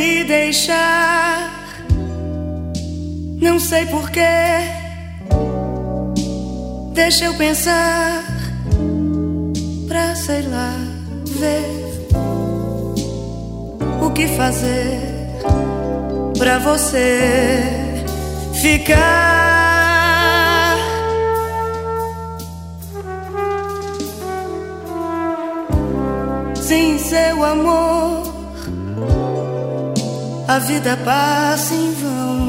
me deixar. Não sei porquê, deixa eu pensar, pra sei lá, ver o que fazer pra você ficar. Sem seu amor, a vida passa em vão.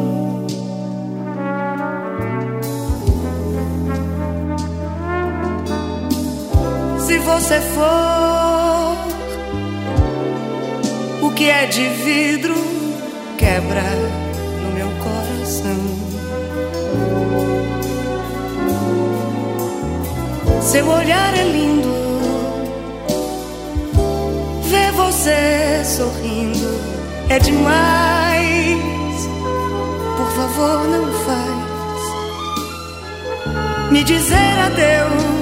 Se você for o que é de vidro, quebra no meu coração. Seu olhar é lindo, ver você sorrindo é demais. Por favor, não faz me dizer adeus.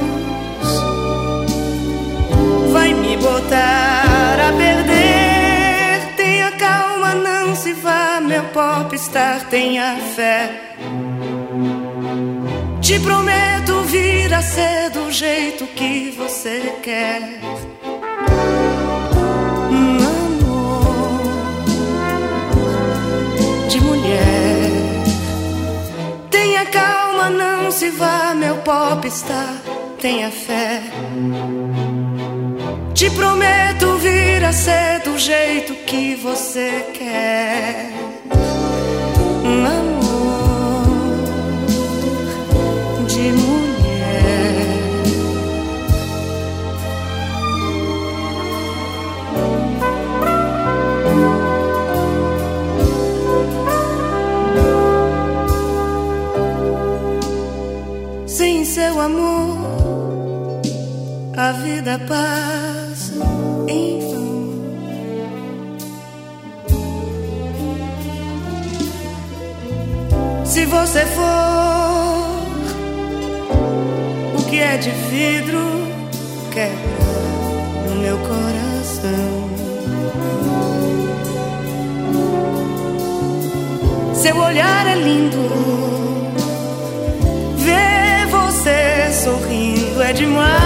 Vai me botar a perder. Tenha calma, não se vá, meu popstar, tenha fé. Te prometo vir a ser do jeito que você quer. Um amor de mulher. Tenha calma, não se vá, meu popstar, tenha fé. Te prometo vir a ser do jeito que você quer. Um amor de mulher. Sem seu amor, a vida passa em vão. Se você for o que é de vidro, quebra no meu coração. Seu olhar é lindo, ver você sorrindo é demais.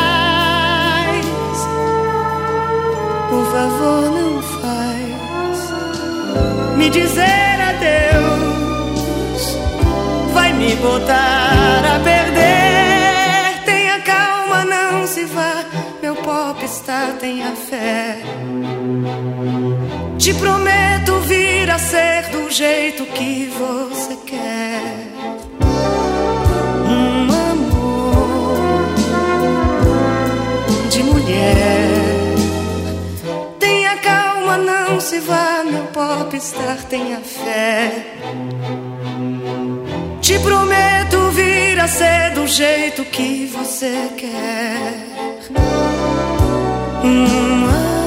Por favor, não faz me dizer adeus. Vai me botar a perder. Tenha calma, não se vá, meu popstar, tenha fé. Te prometo vir a ser do jeito que você quer. Um amor de mulher. Tenha calma, não se vá, meu popstar, tenha fé. Te prometo vir a ser do jeito que você quer.